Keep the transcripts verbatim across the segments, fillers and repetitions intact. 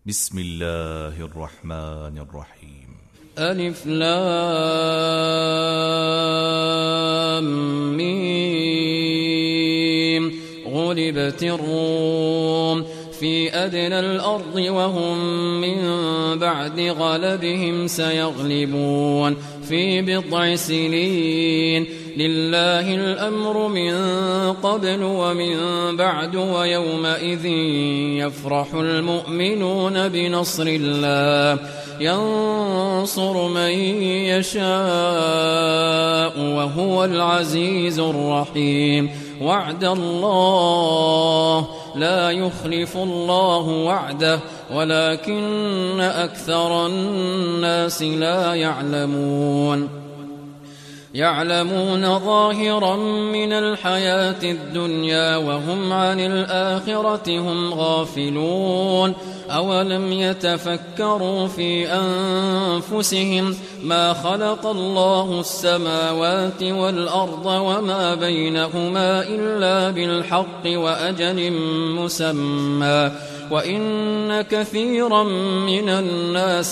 بسم الله الرحمن الرحيم. ألف لام ميم. غلبت الروم في أدنى الأرض وهم من بعد غلبهم سيغلبون في بضع سنين. لله الأمر من قبل ومن بعد ويومئذ يفرح المؤمنون بنصر الله ينصر من يشاء وهو العزيز الرحيم. وعد الله لا يخلف الله وعده ولكن أكثر الناس لا يعلمون. يعلمون ظاهرا من الحياة الدنيا وهم عن الآخرة هم غافلون. أولم يتفكروا في أنفسهم ما خلق الله السماوات والأرض وما بينهما إلا بالحق وأجل مسمى وإن كثيرا من الناس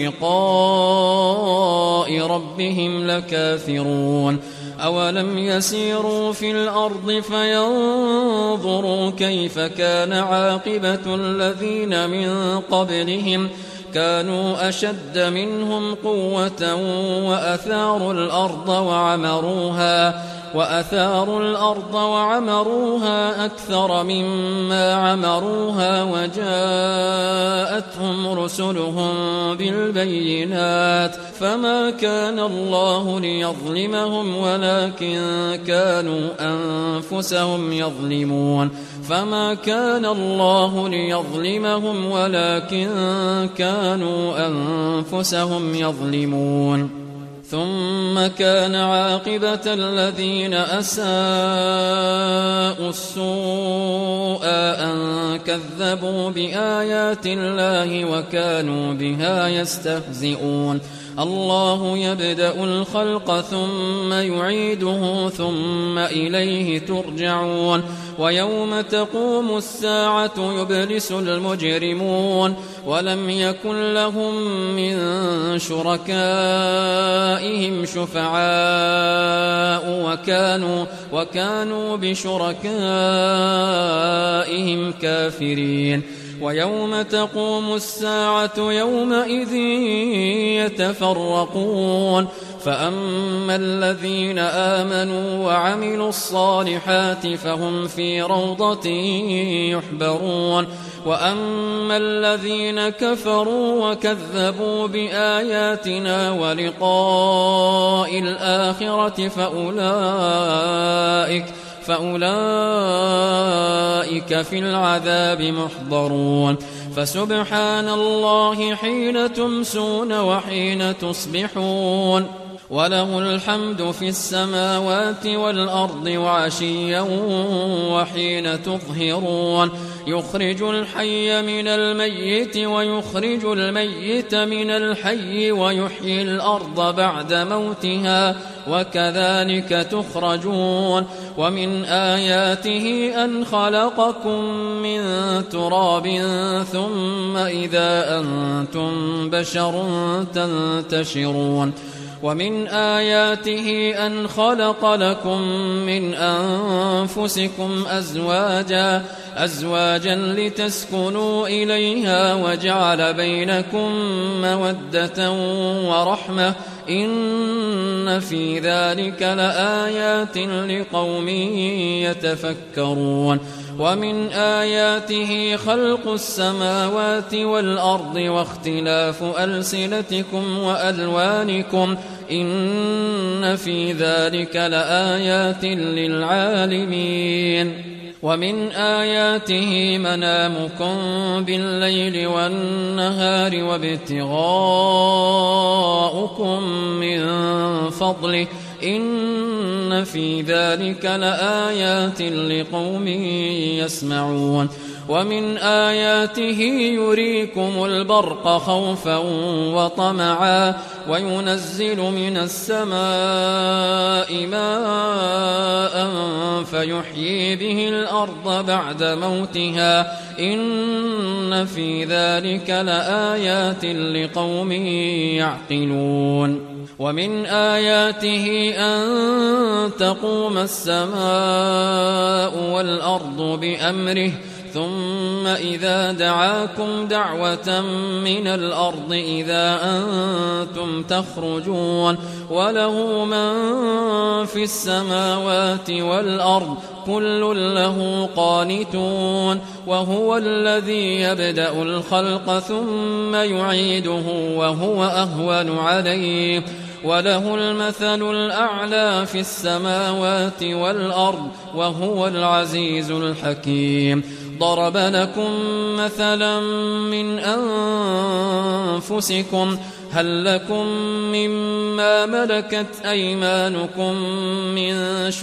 بلقاء ربهم لكافرون. أولم يسيروا في الأرض فينظروا كيف كان عاقبة الذين من قبلهم كانوا أشد منهم قوة وأثاروا الأرض وعمروها وأثاروا الأرض وعمروها أكثر مما عمروها وجاءتهم رسلهم بالبينات فما كان الله ليظلمهم ولكن كانوا أنفسهم يظلمون. فما كان الله ليظلمهم ولكن كانوا أنفسهم يظلمون. ثم كان عاقبة الذين أساءوا السوء أن كذبوا بآيات الله وكانوا بها يستهزئون. الله يبدأ الخلق ثم يعيده ثم إليه ترجعون. ويوم تقوم الساعة يبلس المجرمون ولم يكن لهم من شركائهم شفعاء وكانوا, وكانوا بشركائهم كافرين. ويوم تقوم الساعة يومئذ يتفرقون فأما الذين آمنوا وعملوا الصالحات فهم في روضة يحبرون وأما الذين كفروا وكذبوا بآياتنا ولقاء الآخرة فأولئك فأولئك في العذاب محضرون. فسبحان الله حين تمسون وحين تصبحون وله الحمد في السماوات والأرض وعشيا وحين تظهرون. يخرج الحي من الميت ويخرج الميت من الحي ويحيي الأرض بعد موتها وكذلك تخرجون. ومن آياته أن خلقكم من تراب ثم إذا أنتم بشر تنتشرون. ومن آياته أن خلق لكم من أنفسكم أزواجا أزواجا لتسكنوا إليها وجعل بينكم مودة ورحمة إن في ذلك لآيات لقوم يتفكرون. ومن آياته خلق السماوات والأرض واختلاف ألسنتكم وألوانكم إن في ذلك لآيات للعالمين. ومن آياته منامكم بالليل والنهار وابتغاؤكم من فضله إن في ذلك لآيات لقوم يسمعون. ومن آياته يريكم البرق خوفا وطمعا وينزل من السماء ماء فيحيي به الأرض بعد موتها إن في ذلك لآيات لقوم يعقلون ومن آياته أن تقوم السماء والأرض بأمره ثم إذا دعاكم دعوة من الأرض إذا أنتم تخرجون وله من في السماوات والأرض كل له قانتون وهو الذي يبدأ الخلق ثم يعيده وهو أهون عليه وله المثل الأعلى في السماوات والأرض وهو العزيز الحكيم ضرب لكم مثلا من أنفسكم هل لكم مما ملكت أيمانكم من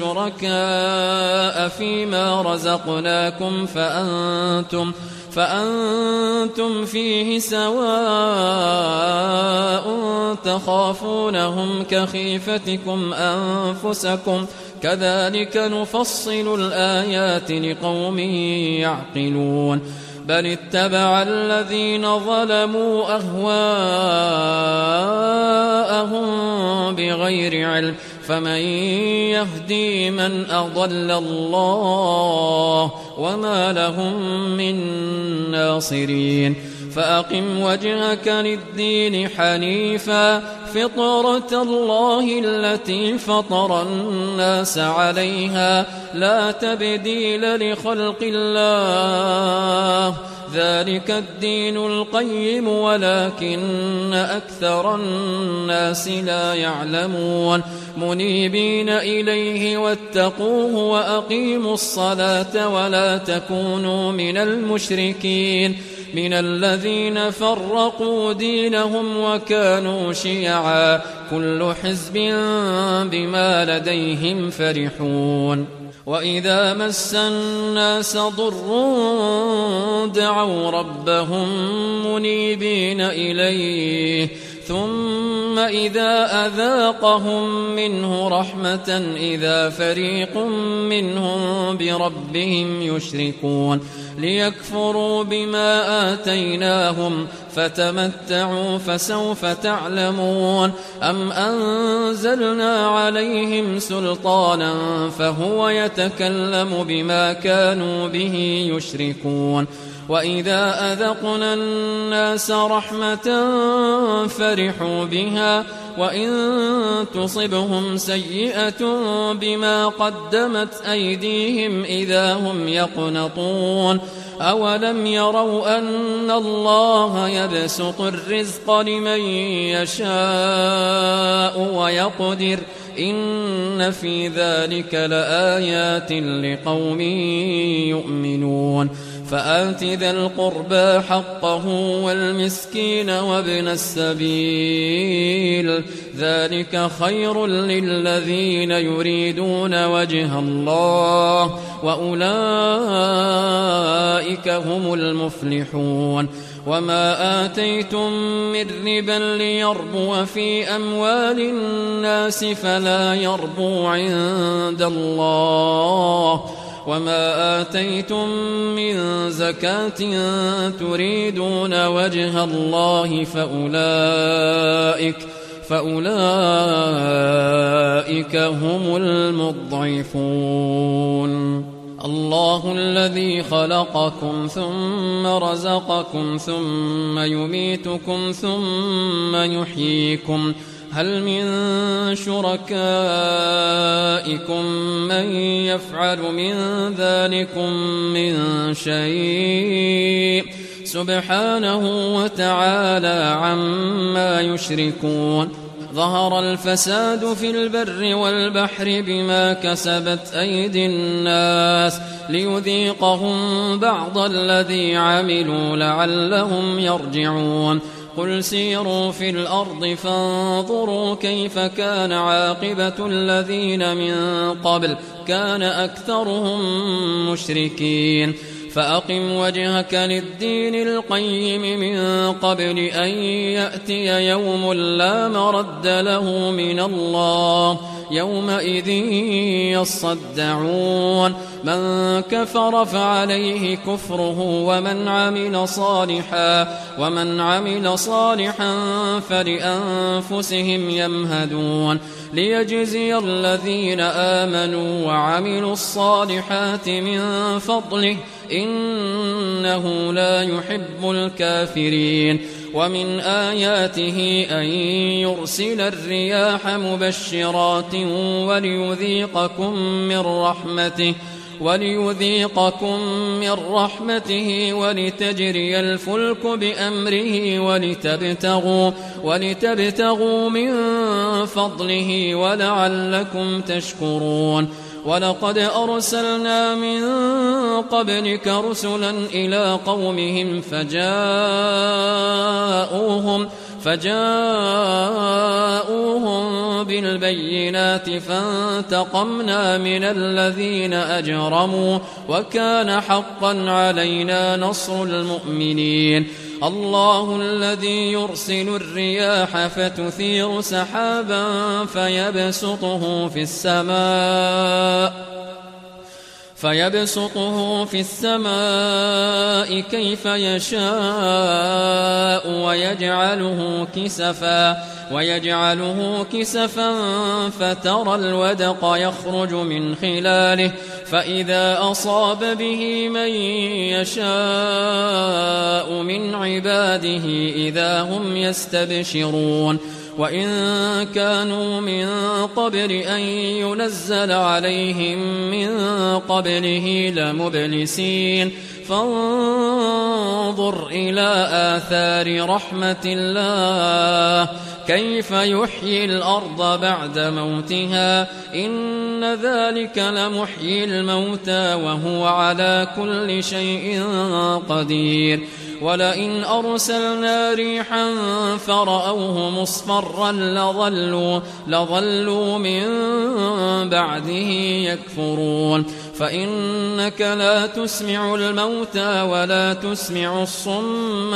شركاء فيما رزقناكم فأنتم فأنتم فيه سواء تخافونهم كخيفتكم أنفسكم كذلك نفصل الآيات لقوم يعقلون بل اتبع الذين ظلموا أهواءهم بغير علم فمن يهدي من أضل الله وما لهم من ناصرين فأقم وجهك للدين حنيفا فطرة الله التي فطر الناس عليها لا تبديل لخلق الله ذلك الدين القيم ولكن أكثر الناس لا يعلمون منيبين إليه واتقوه وأقيموا الصلاة ولا تكونوا من المشركين من الذين فرقوا دينهم وكانوا شيعا كل حزب بما لديهم فرحون وإذا مس الناس ضر دعوا ربهم منيبين إليه ثم إذا أذاقهم منه رحمة إذا فريق منهم بربهم يشركون ليكفروا بما آتيناهم فتمتعوا فسوف تعلمون أم أنزلنا عليهم سلطانا فهو يتكلم بما كانوا به يشركون وإذا أذقنا الناس رحمة فرحوا بها وإن تصبهم سيئة بما قدمت أيديهم إذا هم يقنطون أولم يروا أن الله يبسط الرزق لمن يشاء ويقدر إن في ذلك لآيات لقوم يؤمنون فآت ذا القربى حقه والمسكين وابن السبيل ذلك خير للذين يريدون وجه الله وأولئك هم المفلحون وما آتيتم من ربا ليربو في أموال الناس فلا يربو عند الله وما آتيتم من زكاة تريدون وجه الله فأولئك فأولئك هم المضعفون الله الذي خلقكم ثم رزقكم ثم يميتكم ثم يحييكم هل من شركائكم من يفعل من ذلكم من شيء سبحانه وتعالى عما يشركون ظهر الفساد في البر والبحر بما كسبت أيدي الناس ليذيقهم بعض الذي عملوا لعلهم يرجعون قل سيروا في الأرض فانظروا كيف كان عاقبة الذين من قبل كان أكثرهم مشركين فأقم وجهك للدين القيم من قبل أن يأتي يوم لا مرد له من الله يومئذ يصدعون من كفر فعليه كفره ومن عمل صالحا ومن عمل صالحا فلأنفسهم يمهدون ليجزي الذين آمنوا وعملوا الصالحات من فضله إنه لا يحب الكافرين ومن آياته أن يرسل الرياح مبشرات وليذيقكم من رحمته وليذيقكم من رحمته ولتجري الفلك بأمره ولتبتغوا, ولتبتغوا من فضله ولعلكم تشكرون ولقد أرسلنا من قبلك رسلا إلى قومهم فجاءوهم فجاءوهم بالبينات فانتقمنا من الذين أجرموا وكان حقا علينا نصر المؤمنين الله الذي يرسل الرياح فتثير سحابا فيبسطه في السماء فيبسطه في السماء كيف يشاء ويجعله كسفا ويجعله كسفا فترى الودق يخرج من خلاله فإذا أصاب به من يشاء من عباده إذا هم يستبشرون وإن كانوا من قبل أن ينزل عليهم من قبله لمبلسين فانظر إلى آثار رحمة الله كيف يحيي الأرض بعد موتها إن ذلك لمحيي الموتى وهو على كل شيء قدير ولئن أرسلنا ريحا فرأوه مصفرا لظلوا, لظلوا من بعده يكفرون فإنك لا تسمع الموتى ولا تسمع الصم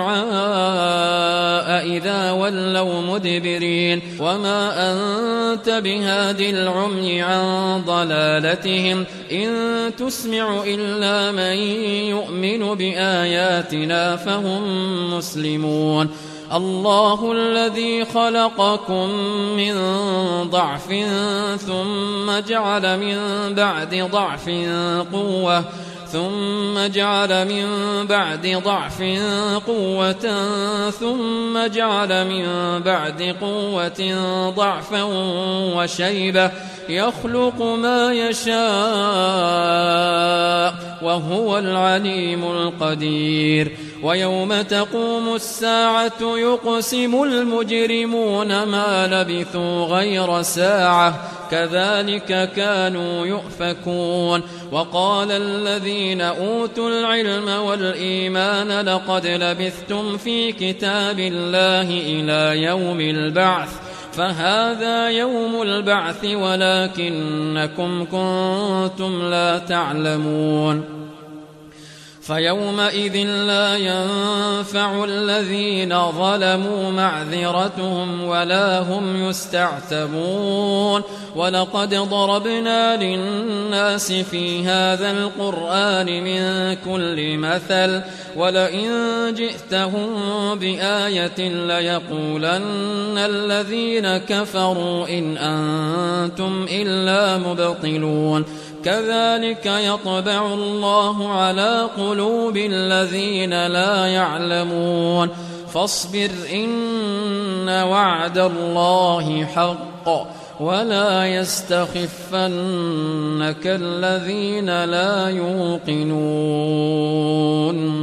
الدعاء إذا ولوا مدبرين وما أنت بهادي العمي عن ضلالتهم إن تسمع إلا من يؤمن بآياتنا فهم مسلمون الله الذي خلقكم من ضعف ثم جعل من بعد ضعف قوة ثم جعل من بعد ضعف قوة ثم جعل من بعد قوة ضعفا وشيبة يخلق ما يشاء وهو العليم القدير ويوم تقوم الساعة يقسم المجرمون ما لبثوا غير ساعة كذلك كانوا يؤفكون وقال الذين أوتوا العلم والإيمان لقد لبثتم في كتاب الله إلى يوم البعث فهذا يوم البعث ولكنكم كنتم لا تعلمون فيومئذ لا ينفع الذين ظلموا معذرتهم ولا هم يستعتبون ولقد ضربنا للناس في هذا القرآن من كل مثل ولئن جئتهم بآية ليقولن الذين كفروا إن أنتم إلا مبطلون كذلك يطبع الله على قلوب الذين لا يعلمون فاصبر إن وعد الله حق ولا يستخفنك الذين لا يوقنون